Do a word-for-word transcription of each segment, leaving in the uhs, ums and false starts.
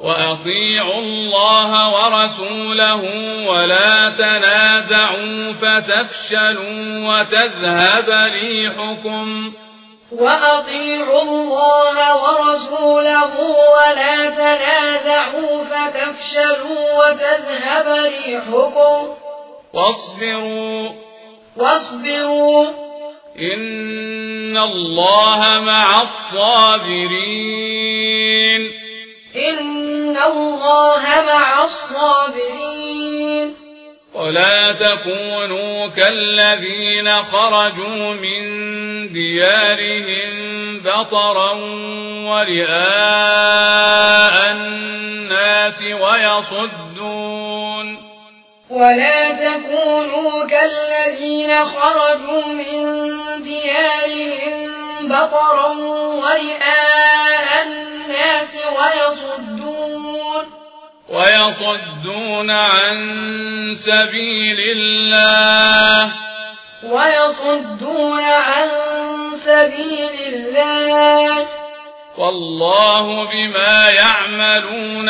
وأطيعوا الله ورسوله ولا تنازعوا فتفشلوا وتذهب ريحكم وأطيعوا الله ورسوله ولا تنازعوا فتفشلوا وتذهب ريحكم واصبروا واصبروا إن الله مع الصابرين إن الله مع الصابرين ولا تكونوا كالذين خرجوا من ديارهم بطرا ورئاء الناس ويصدون ولا تكونوا كالذين خرجوا من ديارهم بطرا ورئاء الناس ويصدون ويصدون عن سبيل الله ويصدون عن سبيل الله والله بما يعملون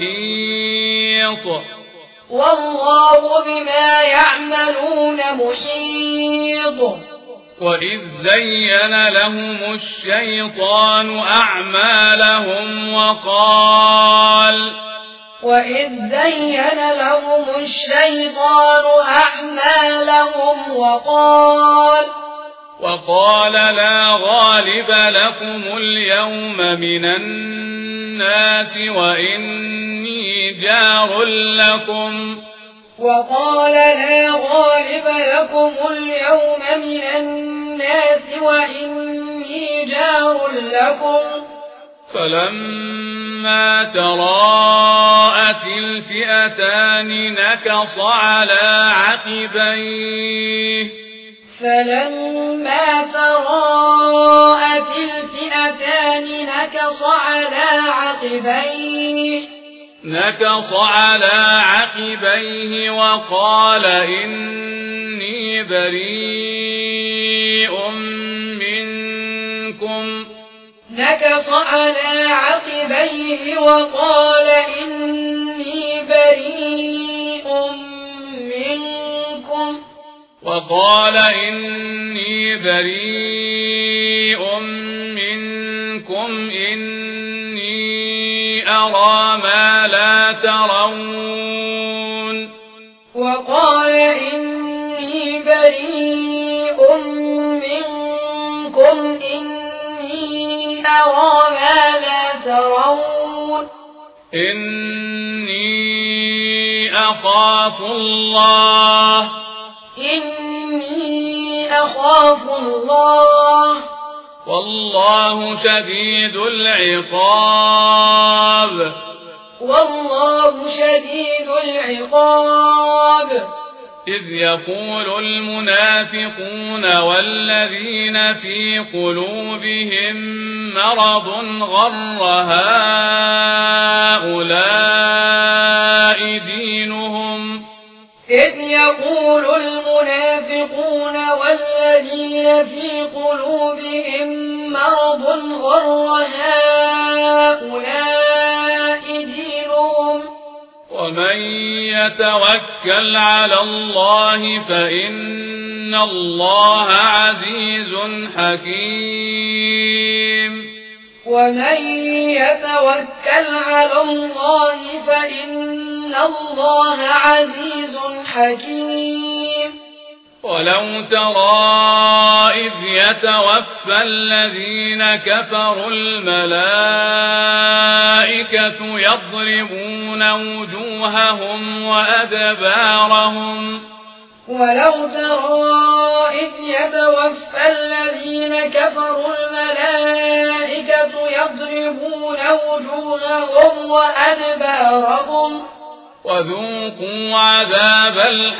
محيط والله بما يعملون محيط وإذ زين لهم الشيطان أعمالهم وقال وإذ زين لهم الشيطان أعمالهم وقال وقال لا غالب لكم اليوم من الناس وإني جار لكم وقال لا غالب لكم اليوم من الناس وإني جار لكم فلما تراءت الفئتان نكص على عقبيه فلما تراءت الفئتان نكص على عقبيه نكص على عقبيه وقال إني بريء منكم نكص على عقبيه وقال إني بريء منكم وقال إني بريء منكم إني أرى ما لا ترون وقال إني بريء منكم إني أرى ما لا ترون إني أخاف الله إني أخاف الله والله شديد العقاب والله شديد العقاب إذ يقول المنافقون والذين في قلوبهم مرض غر هؤلاء دينهم إذ يقول المنافقون والذين في قلوبهم مرض غر هؤلاء دينهم ومن يتوكل على الله فإن الله عزيز حكيم ومن يتوكل على الله فإن الله عزيز حكيم ولو ترى إذ يتوفى الذين كفروا الملائكة يضربون وجوههم وأدبارهم ولو ترى إذ يتوفى الذين كفروا الملائكة يضربون وجوههم وأدبارهم وذوقوا عذاب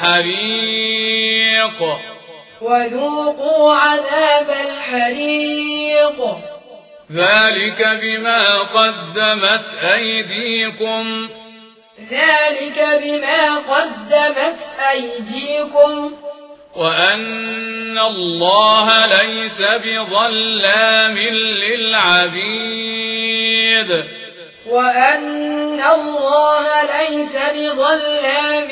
الحريق وذوقوا عذاب الحريق ذلك بما قدمت أيديكم ذلك بما قدمت أيديكم وأن الله ليس بظلام للعبيد وأن الله ليس بظلام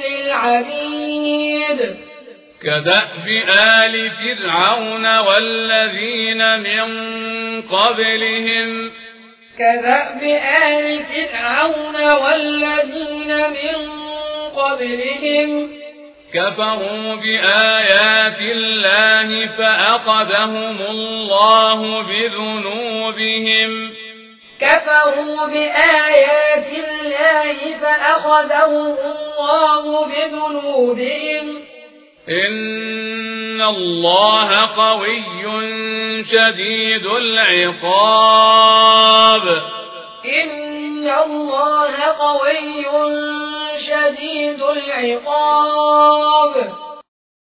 للعبيد كدأب آل فرعون والذين من قبلهم كدأب آل فرعون والذين من قبلهم كفروا بآيات الله فأخذهم الله بذنوبهم كفروا بآيات الله فأخذهم الله بذنوبهم إن الله قوي شديد العقاب إن الله قوي شديد العقاب